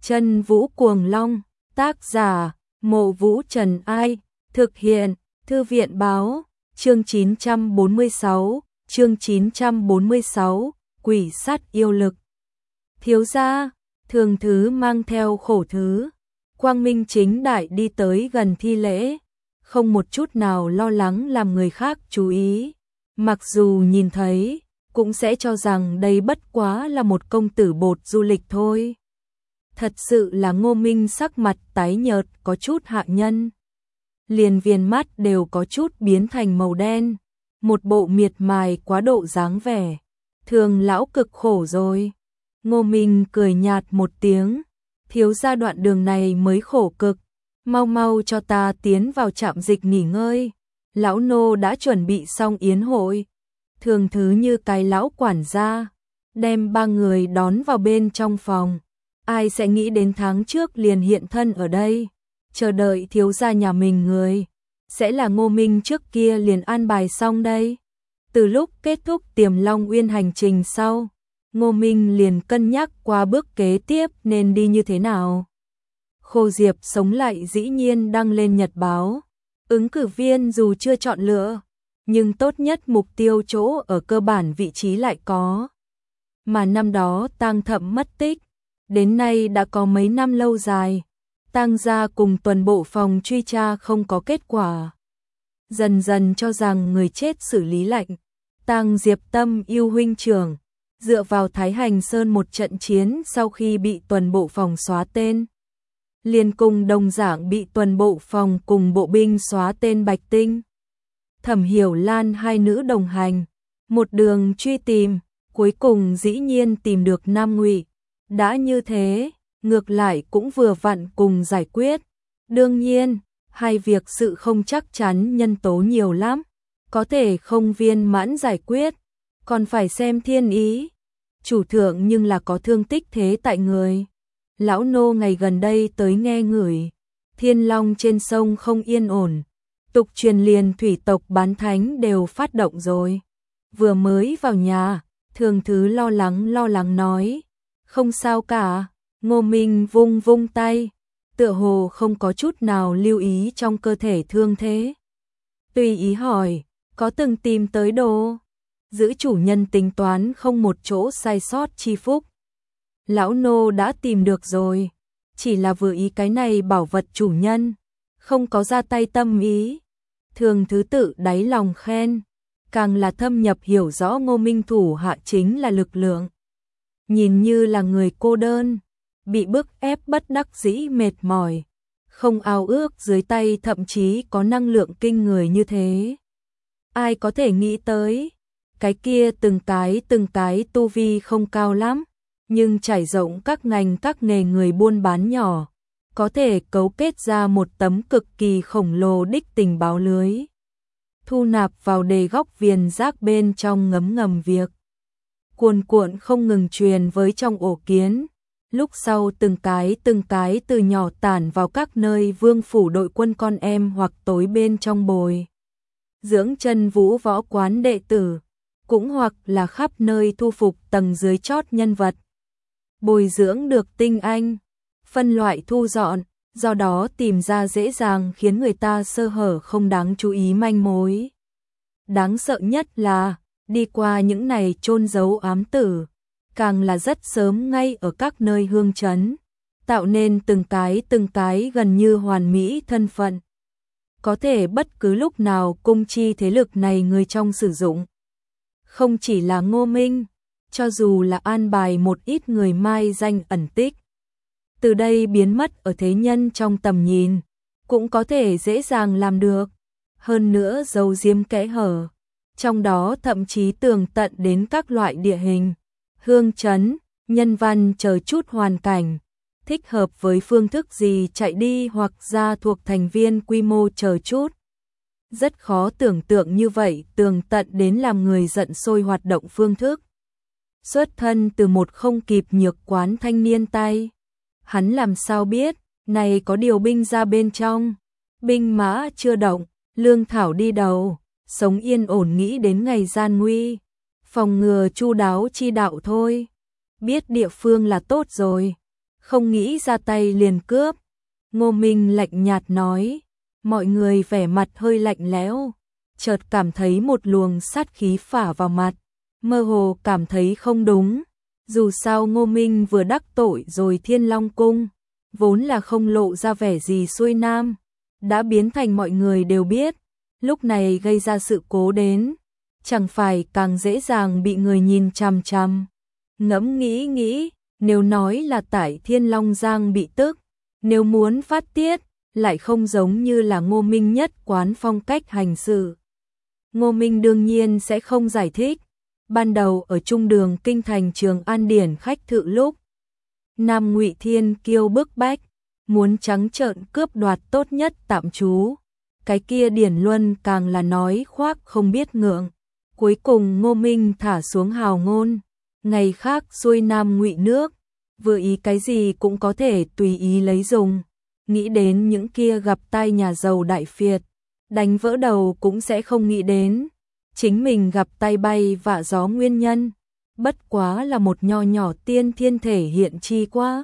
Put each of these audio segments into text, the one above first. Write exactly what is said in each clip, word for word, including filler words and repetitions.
Chân Vũ Cuồng Long, tác giả, Mộ Vũ Trần Ai, thực hiện, Thư viện Báo, chương chín trăm bốn mươi sáu, chương chín trăm bốn mươi sáu, Quỷ Sát Yêu Lực. Thiếu gia, Thường Thứ mang theo Khổ Thứ, quang minh chính đại đi tới gần thi lễ, không một chút nào lo lắng làm người khác chú ý, mặc dù nhìn thấy, cũng sẽ cho rằng đây bất quá là một công tử bột du lịch thôi. Thật sự là Ngô Minh sắc mặt tái nhợt có chút hạ nhân. Liền viền mắt đều có chút biến thành màu đen, một bộ miệt mài quá độ dáng vẻ. Thường lão cực khổ rồi. Ngô Minh cười nhạt một tiếng, thiếu gia đoạn đường này mới khổ cực, mau mau cho ta tiến vào trạm dịch nghỉ ngơi. Lão nô đã chuẩn bị xong yến hội. Thường Thứ như cái lão quản gia, đem ba người đón vào bên trong phòng. Ai sẽ nghĩ đến tháng trước liền hiện thân ở đây, chờ đợi thiếu gia nhà mình người, sẽ là Ngô Minh trước kia liền an bài xong đây. Từ lúc kết thúc Tiềm Long Uyên hành trình sau, Ngô Minh liền cân nhắc qua bước kế tiếp nên đi như thế nào. Khô Diệp sống lại dĩ nhiên đăng lên nhật báo, ứng cử viên dù chưa chọn lựa, nhưng tốt nhất mục tiêu chỗ ở cơ bản vị trí lại có. Mà năm đó Tang Thậm mất tích, đến nay đã có mấy năm lâu dài, Tang gia cùng tuần bộ phòng truy tra không có kết quả. Dần dần cho rằng người chết xử lý lạnh, Tang Diệp Tâm yêu huynh trưởng, dựa vào Thái Hành Sơn một trận chiến sau khi bị tuần bộ phòng xóa tên. Liền cùng đồng dạng bị tuần bộ phòng cùng bộ binh xóa tên Bạch Tinh. Thẩm Hiểu Lan hai nữ đồng hành, một đường truy tìm, cuối cùng dĩ nhiên tìm được Nam Ngụy. Đã như thế, ngược lại cũng vừa vặn cùng giải quyết. Đương nhiên, hai việc sự không chắc chắn nhân tố nhiều lắm, có thể không viên mãn giải quyết, còn phải xem thiên ý. Chủ thượng nhưng là có thương tích thế tại người. Lão nô ngày gần đây tới nghe ngửi, Thiên Long trên sông không yên ổn, tục truyền liền thủy tộc bán thánh đều phát động rồi. Vừa mới vào nhà, Thường Thứ lo lắng lo lắng nói, không sao cả. Ngô Minh vung vung tay, tựa hồ không có chút nào lưu ý trong cơ thể thương thế. Tùy ý hỏi, có từng tìm tới đồ? Giữ chủ nhân tính toán không một chỗ sai sót chi phúc. Lão nô đã tìm được rồi, chỉ là vừa ý cái này bảo vật chủ nhân, không có ra tay tâm ý. Thường Thứ tự đáy lòng khen, càng là thâm nhập hiểu rõ Ngô Minh thủ hạ chính là lực lượng. Nhìn như là người cô đơn, bị bức ép bất đắc dĩ mệt mỏi, không ao ước dưới tay thậm chí có năng lượng kinh người như thế. Ai có thể nghĩ tới, cái kia từng cái từng cái tu vi không cao lắm, nhưng trải rộng các ngành các nghề người buôn bán nhỏ, có thể cấu kết ra một tấm cực kỳ khổng lồ đích tình báo lưới. Thu nạp vào đề góc viền rác bên trong ngấm ngầm việc. Cuồn cuộn không ngừng truyền với trong ổ kiến, lúc sau từng cái từng cái từ nhỏ tản vào các nơi vương phủ đội quân con em hoặc tối bên trong bồi dưỡng chân vũ võ quán đệ tử, cũng hoặc là khắp nơi thu phục tầng dưới chót nhân vật. Bồi dưỡng được tinh anh, phân loại thu dọn, do đó tìm ra dễ dàng khiến người ta sơ hở không đáng chú ý manh mối. Đáng sợ nhất là, đi qua những này chôn giấu ám tử, càng là rất sớm ngay ở các nơi hương trấn, tạo nên từng cái từng cái gần như hoàn mỹ thân phận. Có thể bất cứ lúc nào cung chi thế lực này người trong sử dụng. Không chỉ là Ngô Minh, cho dù là an bài một ít người mai danh ẩn tích, từ đây biến mất ở thế nhân trong tầm nhìn, cũng có thể dễ dàng làm được. Hơn nữa giấu giếm kẽ hở, trong đó thậm chí tường tận đến các loại địa hình, hương trấn, nhân văn chờ chút hoàn cảnh, thích hợp với phương thức gì chạy đi hoặc ra thuộc thành viên quy mô chờ chút. Rất khó tưởng tượng như vậy tường tận đến làm người giận sôi hoạt động phương thức. Xuất thân từ một không kịp nhược quán thanh niên tay. Hắn làm sao biết, này có điều binh ra bên trong. Binh mã chưa động, lương thảo đi đầu, sống yên ổn nghĩ đến ngày gian nguy. Phòng ngừa chu đáo chi đạo thôi. Biết địa phương là tốt rồi. không nghĩ ra tay liền cướp. Ngô Minh lạnh nhạt nói, mọi người vẻ mặt hơi lạnh lẽo, chợt cảm thấy một luồng sát khí phả vào mặt, mơ hồ cảm thấy không đúng. Dù sao Ngô Minh vừa đắc tội rồi Thiên Long Cung, vốn là không lộ ra vẻ gì xuôi nam, đã biến thành mọi người đều biết, lúc này gây ra sự cố đến, chẳng phải càng dễ dàng bị người nhìn chằm chằm. Ngẫm nghĩ nghĩ, nếu nói là tại Thiên Long Giang bị tức, nếu muốn phát tiết, lại không giống như là Ngô Minh nhất quán phong cách hành xử. Ngô Minh đương nhiên sẽ không giải thích. Ban đầu ở trung đường kinh thành Trường An Điển khách thự lúc, Nam Ngụy Thiên Kiêu bức bách, muốn trắng trợn cướp đoạt tốt nhất tạm trú. Cái kia Điển Luân càng là nói khoác không biết ngượng. Cuối cùng Ngô Minh thả xuống hào ngôn, ngày khác xuôi Nam Ngụy nước, vừa ý cái gì cũng có thể tùy ý lấy dùng. Nghĩ đến những kia gặp tai nhà giàu đại phiệt, đánh vỡ đầu cũng sẽ không nghĩ đến chính mình gặp tay bay vạ gió nguyên nhân, bất quá là một nho nhỏ tiên thiên thể hiện chi quá.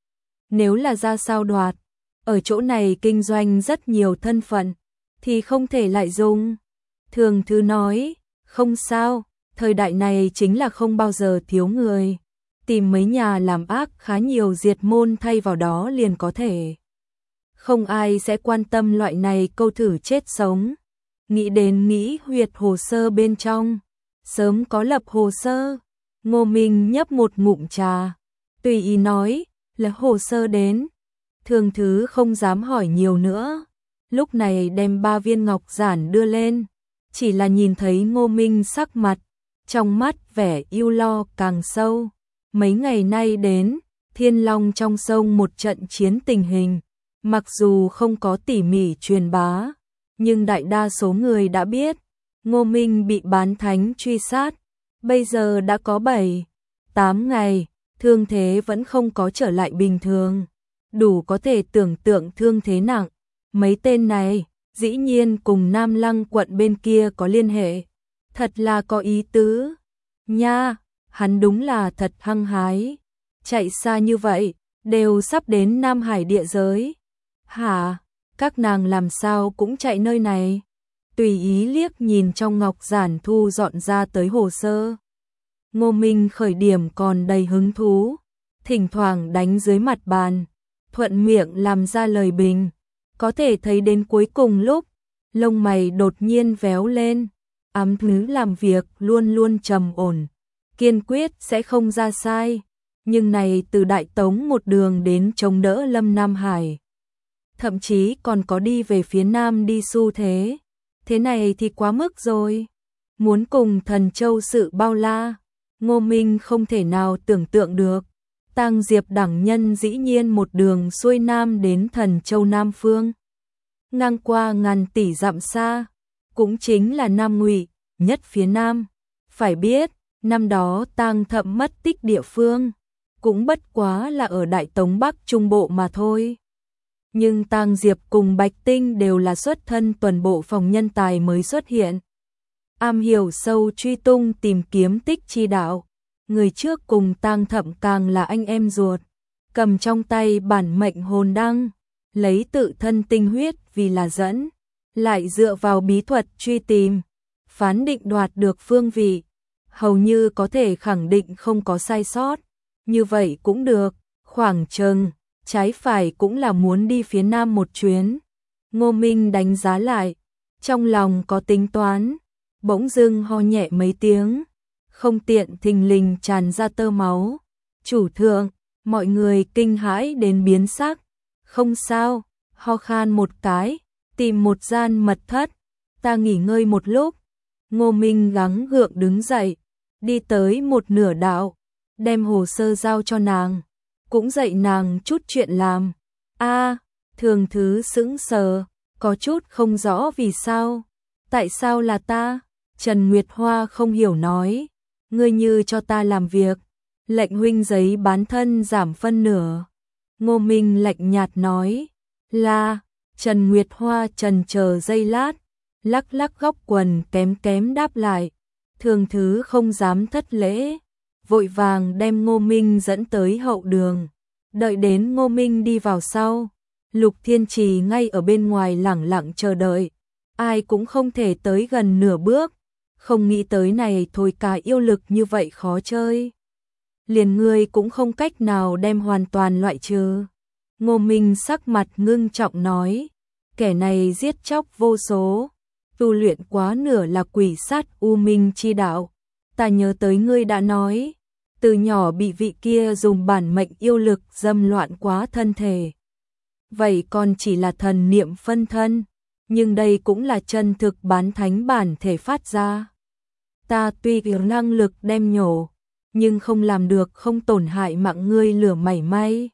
Nếu là ra sao đoạt, ở chỗ này kinh doanh rất nhiều thân phận, thì không thể lại dùng. Thường Thứ nói, không sao, thời đại này chính là không bao giờ thiếu người. Tìm mấy nhà làm ác khá nhiều diệt môn thay vào đó liền có thể. Không ai sẽ quan tâm loại này câu thử chết sống. Nghĩ đến nghĩ huyệt hồ sơ bên trong, sớm có lập hồ sơ. Ngô Minh nhấp một ngụm trà, tùy ý nói, là hồ sơ đến. Thường Thứ không dám hỏi nhiều nữa, lúc này đem ba viên ngọc giản đưa lên, chỉ là nhìn thấy Ngô Minh sắc mặt, trong mắt vẻ ưu lo càng sâu. Mấy ngày nay đến, Thiên Long trong sông một trận chiến tình hình, mặc dù không có tỉ mỉ truyền bá, nhưng đại đa số người đã biết, Ngô Minh bị bán thánh truy sát, bây giờ đã có bảy, tám ngày, thương thế vẫn không có trở lại bình thường, đủ có thể tưởng tượng thương thế nặng. Mấy tên này, dĩ nhiên cùng Nam Lăng quận bên kia có liên hệ, thật là có ý tứ. Nha, hắn đúng là thật hăng hái, chạy xa như vậy, đều sắp đến Nam Hải địa giới. Hả? Các nàng làm sao cũng chạy nơi này? Tùy ý liếc nhìn trong ngọc giản thu dọn ra tới hồ sơ. Ngô Minh khởi điểm còn đầy hứng thú, thỉnh thoảng đánh dưới mặt bàn, thuận miệng làm ra lời bình. Có thể thấy đến cuối cùng lúc, lông mày đột nhiên véo lên, ám thứ làm việc luôn luôn trầm ổn, kiên quyết sẽ không ra sai. Nhưng này từ Đại Tống một đường đến chống đỡ Lâm Nam Hải, thậm chí còn có đi về phía Nam đi xu thế. Thế này thì quá mức rồi. Muốn cùng Thần Châu sự bao la, Ngô Minh không thể nào tưởng tượng được. Tang Diệp đẳng nhân dĩ nhiên một đường xuôi Nam đến Thần Châu Nam Phương, ngang qua ngàn tỷ dặm xa, cũng chính là Nam Ngụy, nhất phía Nam. Phải biết, năm đó Tang Thậm mất tích địa phương, cũng bất quá là ở Đại Tống Bắc Trung Bộ mà thôi. Nhưng Tang Diệp cùng Bạch Tinh đều là xuất thân tuần bộ phòng nhân tài mới xuất hiện, am hiểu sâu truy tung tìm kiếm tích chi đạo. Người trước cùng Tang Thậm càng là anh em ruột, cầm trong tay bản mệnh hồn đăng, lấy tự thân tinh huyết vì là dẫn, lại dựa vào bí thuật truy tìm, phán định đoạt được phương vị, hầu như có thể khẳng định không có sai sót. Như vậy cũng được, khoảng chừng trái phải cũng là muốn đi phía Nam một chuyến. Ngô Minh đánh giá lại, trong lòng có tính toán, bỗng dưng ho nhẹ mấy tiếng, không tiện thình lình tràn ra tơ máu. Chủ thượng, mọi người kinh hãi đến biến sắc. Không sao, ho khan một cái, tìm một gian mật thất, ta nghỉ ngơi một lúc. Ngô Minh gắng gượng đứng dậy, đi tới một nửa đạo, đem hồ sơ giao cho nàng, cũng dạy nàng chút chuyện làm. A, Thường Thứ sững sờ, có chút không rõ vì sao. Tại sao là ta? Trần Nguyệt Hoa không hiểu nói, ngươi như cho ta làm việc, lệnh huynh giấy bán thân giảm phân nửa. Ngô Minh lạnh nhạt nói, là. Trần Nguyệt Hoa trần chờ giây lát, lắc lắc góc quần kém kém đáp lại. Thường Thứ không dám thất lễ, vội vàng đem Ngô Minh dẫn tới hậu đường. Đợi đến Ngô Minh đi vào sau, Lục Thiên Trì ngay ở bên ngoài lẳng lặng chờ đợi, ai cũng không thể tới gần nửa bước, không nghĩ tới này thôi cả yêu lực như vậy khó chơi. Liền ngươi cũng không cách nào đem hoàn toàn loại trừ. Ngô Minh sắc mặt ngưng trọng nói, kẻ này giết chóc vô số, tu luyện quá nửa là quỷ sát u minh chi đạo. Ta nhớ tới ngươi đã nói, từ nhỏ bị vị kia dùng bản mệnh yêu lực dâm loạn quá thân thể. Vậy còn chỉ là thần niệm phân thân, nhưng đây cũng là chân thực bán thánh bản thể phát ra. Ta tuy có năng lực đem nhổ, nhưng không làm được không tổn hại mạng ngươi lửa mảy may.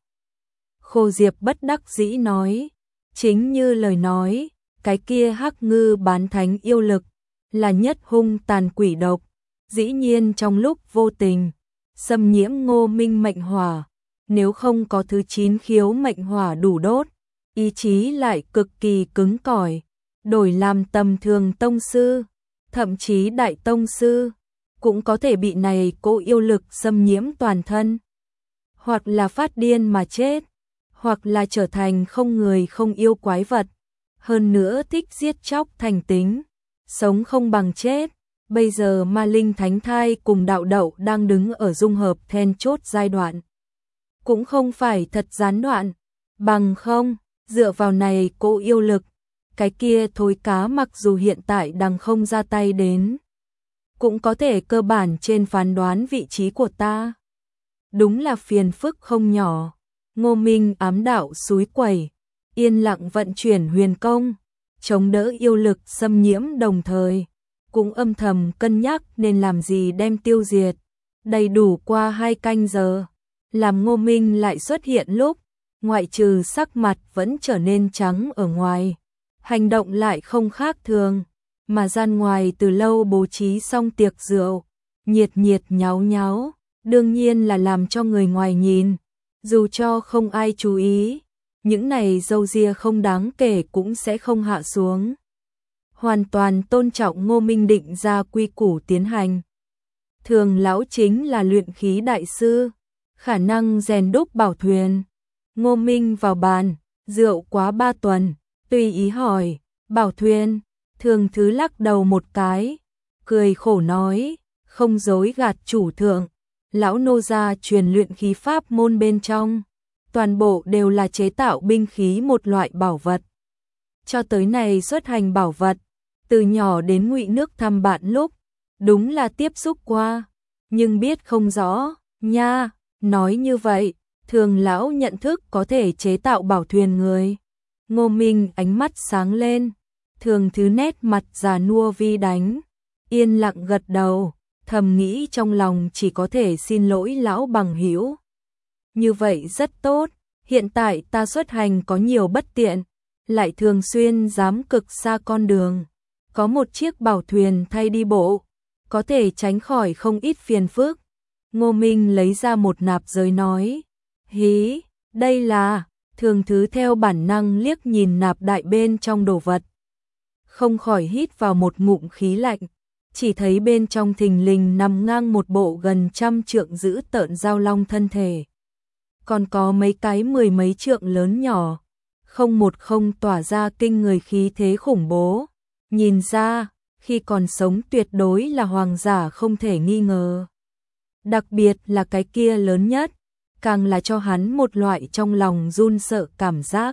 Khô Diệp bất đắc dĩ nói, chính như lời nói, cái kia hắc ngư bán thánh yêu lực, là nhất hung tàn quỷ độc, dĩ nhiên trong lúc vô tình, xâm nhiễm Ngô Minh mệnh hỏa, nếu không có thứ chín khiếu mệnh hỏa đủ đốt, ý chí lại cực kỳ cứng cỏi, đổi làm tầm thường tông sư, thậm chí đại tông sư, cũng có thể bị này cỗ yêu lực xâm nhiễm toàn thân, hoặc là phát điên mà chết, hoặc là trở thành không người không yêu quái vật, hơn nữa thích giết chóc thành tính, sống không bằng chết. Bây giờ Ma Linh Thánh Thai cùng đạo đậu đang đứng ở dung hợp then chốt giai đoạn, cũng không phải thật gián đoạn, bằng không, dựa vào này cỗ yêu lực, cái kia thối cá mặc dù hiện tại đang không ra tay đến, cũng có thể cơ bản trên phán đoán vị trí của ta. Đúng là phiền phức không nhỏ. Ngô Minh ám đạo súi quẩy, yên lặng vận chuyển huyền công, chống đỡ yêu lực xâm nhiễm đồng thời, cũng âm thầm cân nhắc nên làm gì đem tiêu diệt. Đầy đủ qua hai canh giờ, làm Ngô Minh lại xuất hiện lúc, ngoại trừ sắc mặt vẫn trở nên trắng ở ngoài, hành động lại không khác thường, mà gian ngoài từ lâu bố trí xong tiệc rượu, nhiệt nhiệt nháo nháo, đương nhiên là làm cho người ngoài nhìn, dù cho không ai chú ý, những này dâu ria không đáng kể cũng sẽ không hạ xuống. Hoàn toàn tôn trọng Ngô Minh định ra quy củ tiến hành. Thường lão chính là luyện khí đại sư, khả năng rèn đúc bảo thuyền. Ngô Minh vào bàn, rượu quá ba tuần, tùy ý hỏi, bảo thuyền, Thường Thứ lắc đầu một cái, cười khổ nói, không dối gạt chủ thượng, lão nô gia truyền luyện khí pháp môn bên trong, toàn bộ đều là chế tạo binh khí một loại bảo vật. Cho tới này xuất hành bảo vật, từ nhỏ đến Ngụy nước thăm bạn lúc, đúng là tiếp xúc qua, nhưng biết không rõ, nha, nói như vậy, Thường lão nhận thức có thể chế tạo bảo thuyền người. Ngô Minh ánh mắt sáng lên, Thường Thứ nét mặt già nua vi đánh, yên lặng gật đầu, thầm nghĩ trong lòng chỉ có thể xin lỗi lão bằng hữu. Như vậy rất tốt, hiện tại ta xuất hành có nhiều bất tiện, lại thường xuyên dám cực xa con đường, có một chiếc bảo thuyền thay đi bộ, có thể tránh khỏi không ít phiền phức. Ngô Minh lấy ra một nạp giới nói, hí, đây là, Thường Thứ theo bản năng liếc nhìn nạp đại bên trong đồ vật, không khỏi hít vào một ngụm khí lạnh, chỉ thấy bên trong thình lình nằm ngang một bộ gần trăm trượng giữ tợn giao long thân thể. Còn có mấy cái mười mấy trượng lớn nhỏ, không một không tỏa ra kinh người khí thế khủng bố. Nhìn ra, khi còn sống tuyệt đối là hoàng giả không thể nghi ngờ. Đặc biệt là cái kia lớn nhất, càng là cho hắn một loại trong lòng run sợ cảm giác.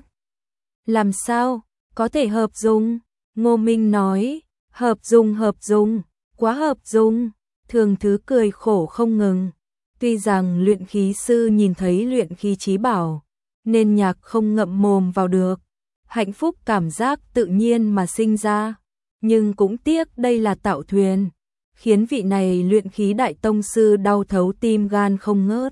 Làm sao, có thể hợp dùng? Ngô Minh nói, hợp dùng hợp dùng, quá hợp dùng. Thường Thứ cười khổ không ngừng. Tuy rằng luyện khí sư nhìn thấy luyện khí chí bảo, nên nhạc không ngậm mồm vào được. Hạnh phúc cảm giác tự nhiên mà sinh ra. Nhưng cũng tiếc đây là tạo thuyền, khiến vị này luyện khí đại tông sư đau thấu tim gan không ngớt.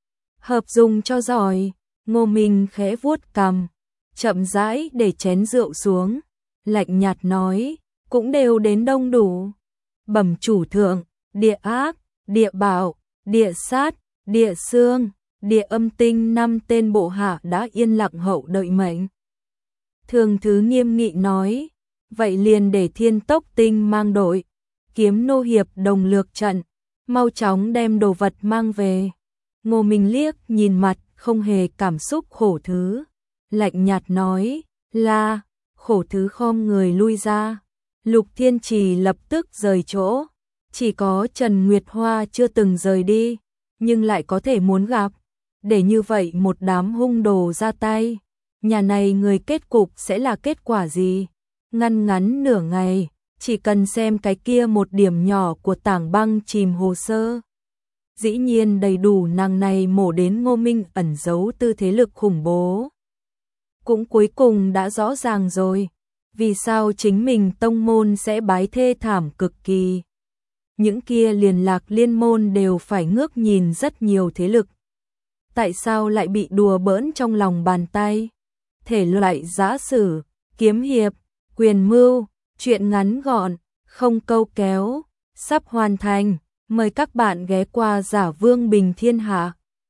Hợp dùng cho giỏi, Ngô Minh khẽ vuốt cằm, chậm rãi để chén rượu xuống, lạnh nhạt nói, cũng đều đến đông đủ. Bẩm chủ thượng, địa ác, địa bảo, địa sát, địa xương, địa âm tinh năm tên bộ hạ đã yên lặng hậu đợi mệnh. Thường Thứ nghiêm nghị nói, vậy liền để Thiên Tốc Tinh mang đội, kiếm nô hiệp đồng lược trận, mau chóng đem đồ vật mang về. Ngô Minh liếc nhìn mặt không hề cảm xúc Khổ Thứ. Lạnh nhạt nói, là, Khổ Thứ khom người lui ra. Lục Thiên Trì lập tức rời chỗ. Chỉ có Trần Nguyệt Hoa chưa từng rời đi, nhưng lại có thể muốn gặp. Để như vậy một đám hung đồ ra tay, nhà này người kết cục sẽ là kết quả gì? Ngăn ngắn nửa ngày, chỉ cần xem cái kia một điểm nhỏ của tảng băng chìm hồ sơ. Dĩ nhiên đầy đủ nàng này mổ đến Ngô Minh ẩn giấu tư thế lực khủng bố. Cũng cuối cùng đã rõ ràng rồi, vì sao chính mình tông môn sẽ bái thê thảm cực kỳ. Những kia liền lạc liên môn đều phải ngước nhìn rất nhiều thế lực. Tại sao lại bị đùa bỡn trong lòng bàn tay? Thể loại giã sử, kiếm hiệp, quyền mưu, truyện ngắn gọn, không câu kéo, sắp hoàn thành. Mời các bạn ghé qua Giả Vương Bình Thiên Hạ.